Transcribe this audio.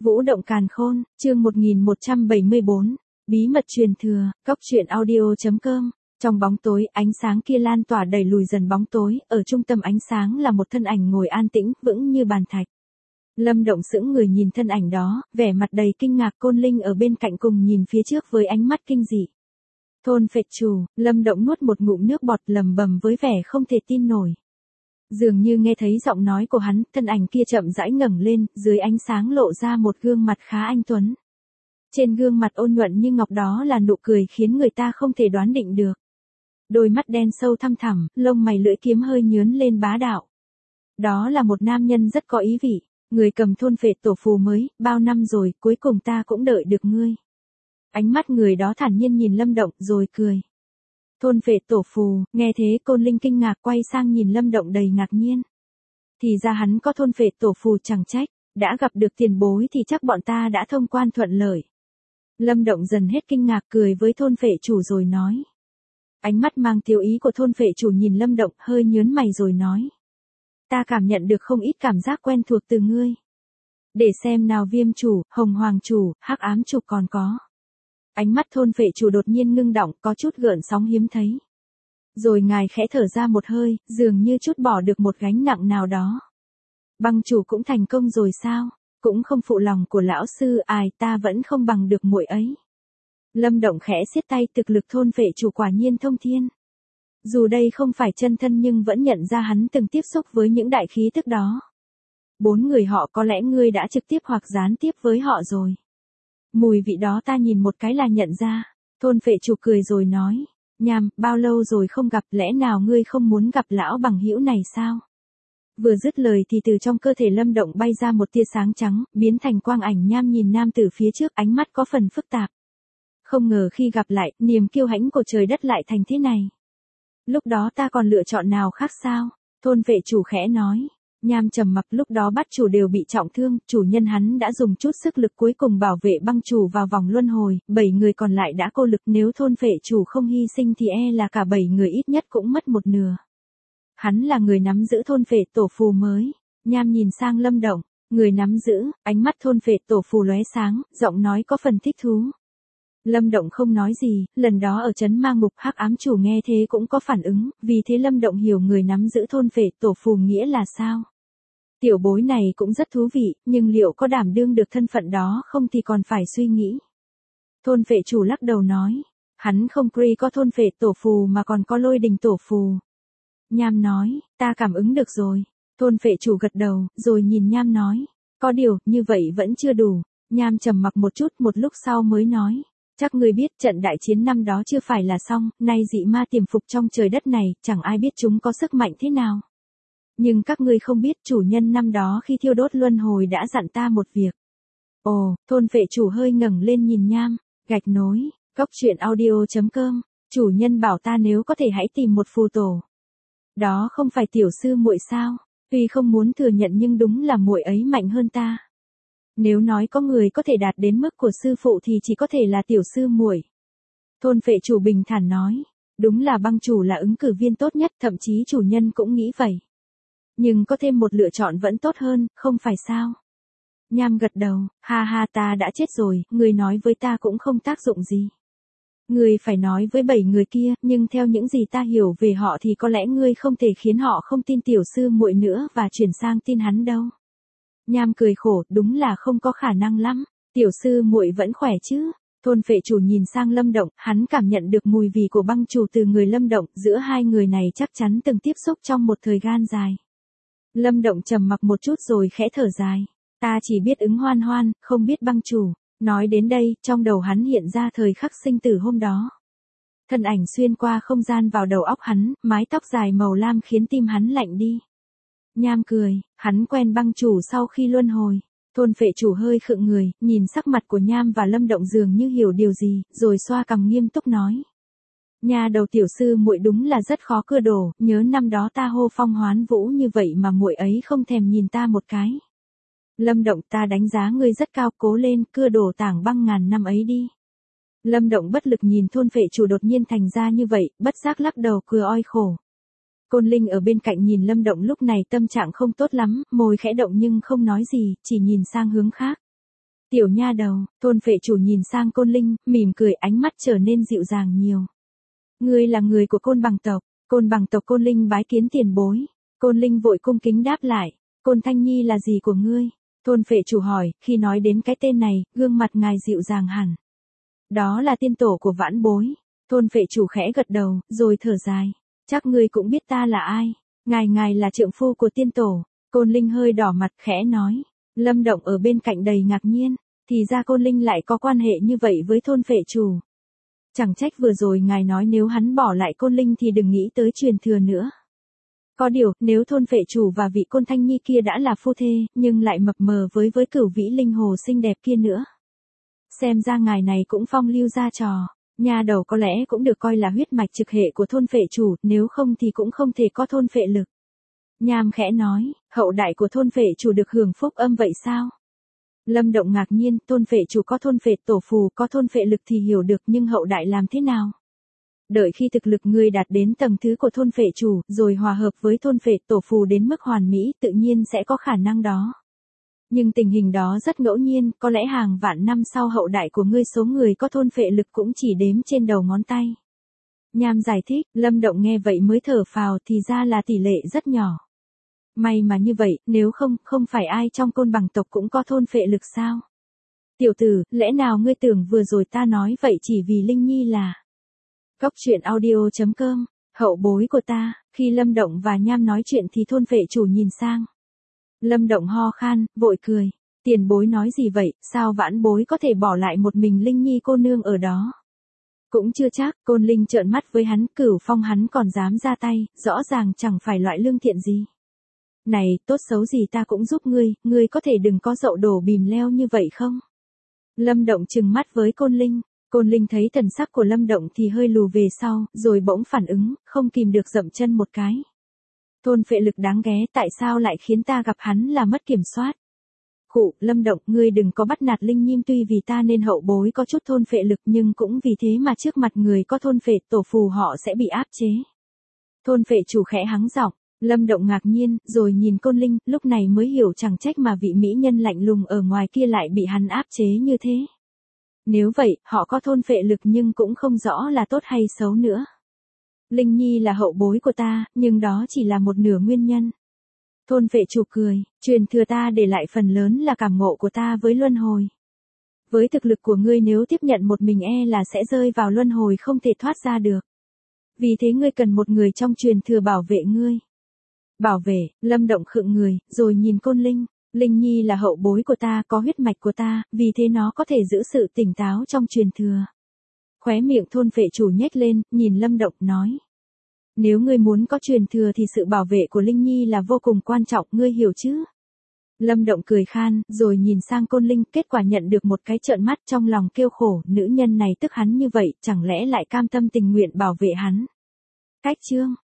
Vũ động càn khôn, chương 1174, bí mật truyền thừa, góc truyện audio.com. Trong bóng tối, ánh sáng kia lan tỏa đẩy lùi dần bóng tối, ở trung tâm ánh sáng là một thân ảnh ngồi an tĩnh, vững như bàn thạch. Lâm Động sững người nhìn thân ảnh đó, vẻ mặt đầy kinh ngạc. Côn Linh ở bên cạnh cùng nhìn phía trước với ánh mắt kinh dị. Thôn phệ chủ, Lâm Động nuốt một ngụm nước bọt lầm bầm với vẻ không thể tin nổi. Dường như nghe thấy giọng nói của hắn, thân ảnh kia chậm rãi ngẩng lên, dưới ánh sáng lộ ra một gương mặt khá anh tuấn. Trên gương mặt ôn nhuận như ngọc đó là nụ cười khiến người ta không thể đoán định được. Đôi mắt đen sâu thăm thẳm, lông mày lưỡi kiếm hơi nhướn lên bá đạo. Đó là một nam nhân rất có ý vị, người cầm thôn phệ tổ phù mới, bao năm rồi, cuối cùng ta cũng đợi được ngươi. Ánh mắt người đó thản nhiên nhìn Lâm Động rồi cười. Thôn phệ tổ phù, nghe thế Côn Linh kinh ngạc quay sang nhìn Lâm Động đầy ngạc nhiên. Thì ra hắn có thôn phệ tổ phù, chẳng trách, đã gặp được tiền bối thì chắc bọn ta đã thông quan thuận lợi. Lâm Động dần hết kinh ngạc cười với thôn phệ chủ rồi nói. Ánh mắt mang tiêu ý của thôn phệ chủ nhìn Lâm Động hơi nhớn mày rồi nói. Ta cảm nhận được không ít cảm giác quen thuộc từ ngươi. Để xem nào Viêm chủ, Hồng Hoàng chủ, Hắc Ám chủ còn có. Ánh mắt thôn phệ chủ đột nhiên ngưng đọng, có chút gợn sóng hiếm thấy. Rồi ngài khẽ thở ra một hơi, dường như trút bỏ được một gánh nặng nào đó. Băng chủ cũng thành công rồi sao? Cũng không phụ lòng của lão sư, ai ta vẫn không bằng được muội ấy. Lâm Động khẽ siết tay, thực lực thôn phệ chủ quả nhiên thông thiên. Dù đây không phải chân thân nhưng vẫn nhận ra hắn từng tiếp xúc với những đại khí tức đó. 4 người họ có lẽ ngươi đã trực tiếp hoặc gián tiếp với họ rồi. Mùi vị đó ta nhìn một cái là nhận ra. Thôn phệ chủ cười rồi nói. Nham, bao lâu rồi không gặp, lẽ nào ngươi không muốn gặp lão bằng hữu này sao? Vừa dứt lời thì từ trong cơ thể Lâm Động bay ra một tia sáng trắng, biến thành quang ảnh. Nham nhìn nam tử phía trước, ánh mắt có phần phức tạp. Không ngờ khi gặp lại, niềm kiêu hãnh của trời đất lại thành thế này. Lúc đó ta còn lựa chọn nào khác sao? Thôn phệ chủ khẽ nói. Nham trầm mặc, lúc đó bắt chủ đều bị trọng thương, chủ nhân hắn đã dùng chút sức lực cuối cùng bảo vệ băng chủ vào vòng luân hồi, 7 người còn lại đã cô lực, nếu thôn phệ chủ không hy sinh thì e là cả 7 người ít nhất cũng mất một nửa. Hắn là người nắm giữ thôn phệ tổ phù mới. Nham nhìn sang Lâm Động, người nắm giữ, ánh mắt thôn phệ tổ phù lóe sáng, giọng nói có phần thích thú. Lâm Động không nói gì, lần đó ở trấn ma ngục Hắc Ám chủ nghe thế cũng có phản ứng, vì thế Lâm Động hiểu người nắm giữ thôn phệ tổ phù nghĩa là sao. Tiểu bối này cũng rất thú vị, nhưng liệu có đảm đương được thân phận đó không thì còn phải suy nghĩ. Thôn phệ chủ lắc đầu nói, hắn không có thôn phệ tổ phù mà còn có lôi đình tổ phù. Nham nói, ta cảm ứng được rồi. Thôn phệ chủ gật đầu, rồi nhìn Nham nói, có điều, như vậy vẫn chưa đủ. Nham trầm mặc một chút, một lúc sau mới nói. Chắc ngươi biết trận đại chiến năm đó chưa phải là xong, nay dị ma tiềm phục trong trời đất này, chẳng ai biết chúng có sức mạnh thế nào. Nhưng các ngươi không biết chủ nhân năm đó khi thiêu đốt luân hồi đã dặn ta một việc. Ồ, thôn phệ chủ hơi ngẩng lên nhìn Nham, gạch nối, góc truyện audio.com, chủ nhân bảo ta nếu có thể hãy tìm một phù tổ. Đó không phải tiểu sư muội sao, tuy không muốn thừa nhận nhưng đúng là muội ấy mạnh hơn ta. Nếu nói có người có thể đạt đến mức của sư phụ thì chỉ có thể là tiểu sư muội. Thôn phệ chủ bình thản nói, đúng là băng chủ là ứng cử viên tốt nhất, thậm chí chủ nhân cũng nghĩ vậy. Nhưng có thêm một lựa chọn vẫn tốt hơn, không phải sao? Nham gật đầu, ha ha, ta đã chết rồi, người nói với ta cũng không tác dụng gì. Ngươi phải nói với 7 người kia, nhưng theo những gì ta hiểu về họ thì có lẽ ngươi không thể khiến họ không tin tiểu sư muội nữa và chuyển sang tin hắn đâu. Nham cười khổ, đúng là không có khả năng lắm. Tiểu sư muội vẫn khỏe chứ? Thôn phệ chủ nhìn sang Lâm Động, hắn cảm nhận được mùi vị của băng chủ từ người Lâm Động, giữa hai người này chắc chắn từng tiếp xúc trong một thời gian dài. Lâm Động trầm mặc một chút rồi khẽ thở dài. Ta chỉ biết ứng hoan hoan, không biết băng chủ. Nói đến đây, trong đầu hắn hiện ra thời khắc sinh tử hôm đó. Thân ảnh xuyên qua không gian vào đầu óc hắn, mái tóc dài màu lam khiến tim hắn lạnh đi. Nham cười, hắn quen băng chủ sau khi luân hồi. Thôn phệ chủ hơi khựng người, nhìn sắc mặt của Nham và Lâm Động dường như hiểu điều gì, rồi xoa cằm nghiêm túc nói. Nhà đầu tiểu sư muội đúng là rất khó cưa đổ, nhớ năm đó ta hô phong hoán vũ như vậy mà muội ấy không thèm nhìn ta một cái. Lâm Động, ta đánh giá ngươi rất cao, cố lên, cưa đổ tảng băng ngàn năm ấy đi. Lâm Động bất lực nhìn thôn phệ chủ đột nhiên thành ra như vậy, bất giác lắc đầu cười oi khổ. Côn Linh ở bên cạnh nhìn Lâm Động lúc này tâm trạng không tốt lắm, môi khẽ động nhưng không nói gì, chỉ nhìn sang hướng khác. Tiểu nha đầu, thôn phệ chủ nhìn sang Côn Linh, mỉm cười, ánh mắt trở nên dịu dàng nhiều. Ngươi là người của Côn Bằng tộc. Côn Bằng tộc Côn Linh bái kiến tiền bối. Côn Linh vội cung kính đáp lại. Côn Thanh Nhi là gì của ngươi? Thôn phệ chủ hỏi, khi nói đến cái tên này, gương mặt ngài dịu dàng hẳn. Đó là tiên tổ của vãn bối. Thôn phệ chủ khẽ gật đầu, rồi thở dài. Chắc ngươi cũng biết ta là ai. Ngài là trượng phu của tiên tổ. Côn Linh hơi đỏ mặt khẽ nói. Lâm Động ở bên cạnh đầy ngạc nhiên. Thì ra Côn Linh lại có quan hệ như vậy với thôn phệ chủ. Chẳng trách vừa rồi ngài nói nếu hắn bỏ lại Côn Linh thì đừng nghĩ tới truyền thừa nữa. Có điều, nếu thôn phệ chủ và vị Côn Thanh Nhi kia đã là phu thê, nhưng lại mập mờ với Cửu Vĩ Linh Hồ xinh đẹp kia nữa. Xem ra ngài này cũng phong lưu ra trò. Nha đầu có lẽ cũng được coi là huyết mạch trực hệ của thôn phệ chủ, nếu không thì cũng không thể có thôn phệ lực. Nham khẽ nói, hậu đại của thôn phệ chủ được hưởng phúc âm vậy sao? Lâm Động ngạc nhiên, thôn phệ chủ có thôn phệ tổ phù, có thôn phệ lực thì hiểu được, nhưng hậu đại làm thế nào? Đợi khi thực lực ngươi đạt đến tầng thứ của thôn phệ chủ, rồi hòa hợp với thôn phệ tổ phù đến mức hoàn mỹ, tự nhiên sẽ có khả năng đó. Nhưng tình hình đó rất ngẫu nhiên, có lẽ hàng vạn năm sau hậu đại của ngươi số người có thôn phệ lực cũng chỉ đếm trên đầu ngón tay. Nham giải thích, Lâm Động nghe vậy mới thở phào, thì ra là tỷ lệ rất nhỏ. May mà như vậy, nếu không phải ai trong Côn Bằng tộc cũng có thôn phệ lực sao? Tiểu tử, lẽ nào ngươi tưởng vừa rồi ta nói vậy chỉ vì Linh Nhi là... Góc truyện audio.com, hậu bối của ta. Khi Lâm Động và Nham nói chuyện thì thôn phệ chủ nhìn sang. Lâm Động ho khan, vội cười. Tiền bối nói gì vậy, sao vãn bối có thể bỏ lại một mình Linh Nhi cô nương ở đó? Cũng chưa chắc, Côn Linh trợn mắt với hắn, Cửu Phong hắn còn dám ra tay, rõ ràng chẳng phải loại lương thiện gì. Này, tốt xấu gì ta cũng giúp ngươi có thể đừng có dậu đổ bìm leo như vậy không? Lâm Động trừng mắt với Côn Linh. Côn Linh thấy thần sắc của Lâm Động thì hơi lù về sau, rồi bỗng phản ứng, không kìm được dậm chân một cái. Thôn phệ lực đáng ghé, tại sao lại khiến ta gặp hắn là mất kiểm soát? Khụ, Lâm Động, ngươi đừng có bắt nạt Linh Nhi, tuy vì ta nên hậu bối có chút thôn phệ lực nhưng cũng vì thế mà trước mặt người có thôn phệ tổ phù họ sẽ bị áp chế. Thôn phệ chủ khẽ hắng giọng. Lâm Động ngạc nhiên, rồi nhìn Côn Linh, lúc này mới hiểu chẳng trách mà vị mỹ nhân lạnh lùng ở ngoài kia lại bị hắn áp chế như thế. Nếu vậy, họ có thôn phệ lực nhưng cũng không rõ là tốt hay xấu nữa. Linh Nhi là hậu bối của ta, nhưng đó chỉ là một nửa nguyên nhân. Thôn phệ chủ cười, truyền thừa ta để lại phần lớn là cảm ngộ của ta với luân hồi. Với thực lực của ngươi nếu tiếp nhận một mình là sẽ rơi vào luân hồi không thể thoát ra được. Vì thế ngươi cần một người trong truyền thừa bảo vệ ngươi. Bảo vệ, Lâm Động khựng người, rồi nhìn Côn Linh. Linh Nhi là hậu bối của ta, có huyết mạch của ta, vì thế nó có thể giữ sự tỉnh táo trong truyền thừa. Khóe miệng thôn phệ chủ nhếch lên, nhìn Lâm Động nói. Nếu ngươi muốn có truyền thừa thì sự bảo vệ của Linh Nhi là vô cùng quan trọng, ngươi hiểu chứ? Lâm Động cười khan, rồi nhìn sang Côn Linh, kết quả nhận được một cái trợn mắt, trong lòng kêu khổ, nữ nhân này tức hắn như vậy, chẳng lẽ lại cam tâm tình nguyện bảo vệ hắn? Cách chương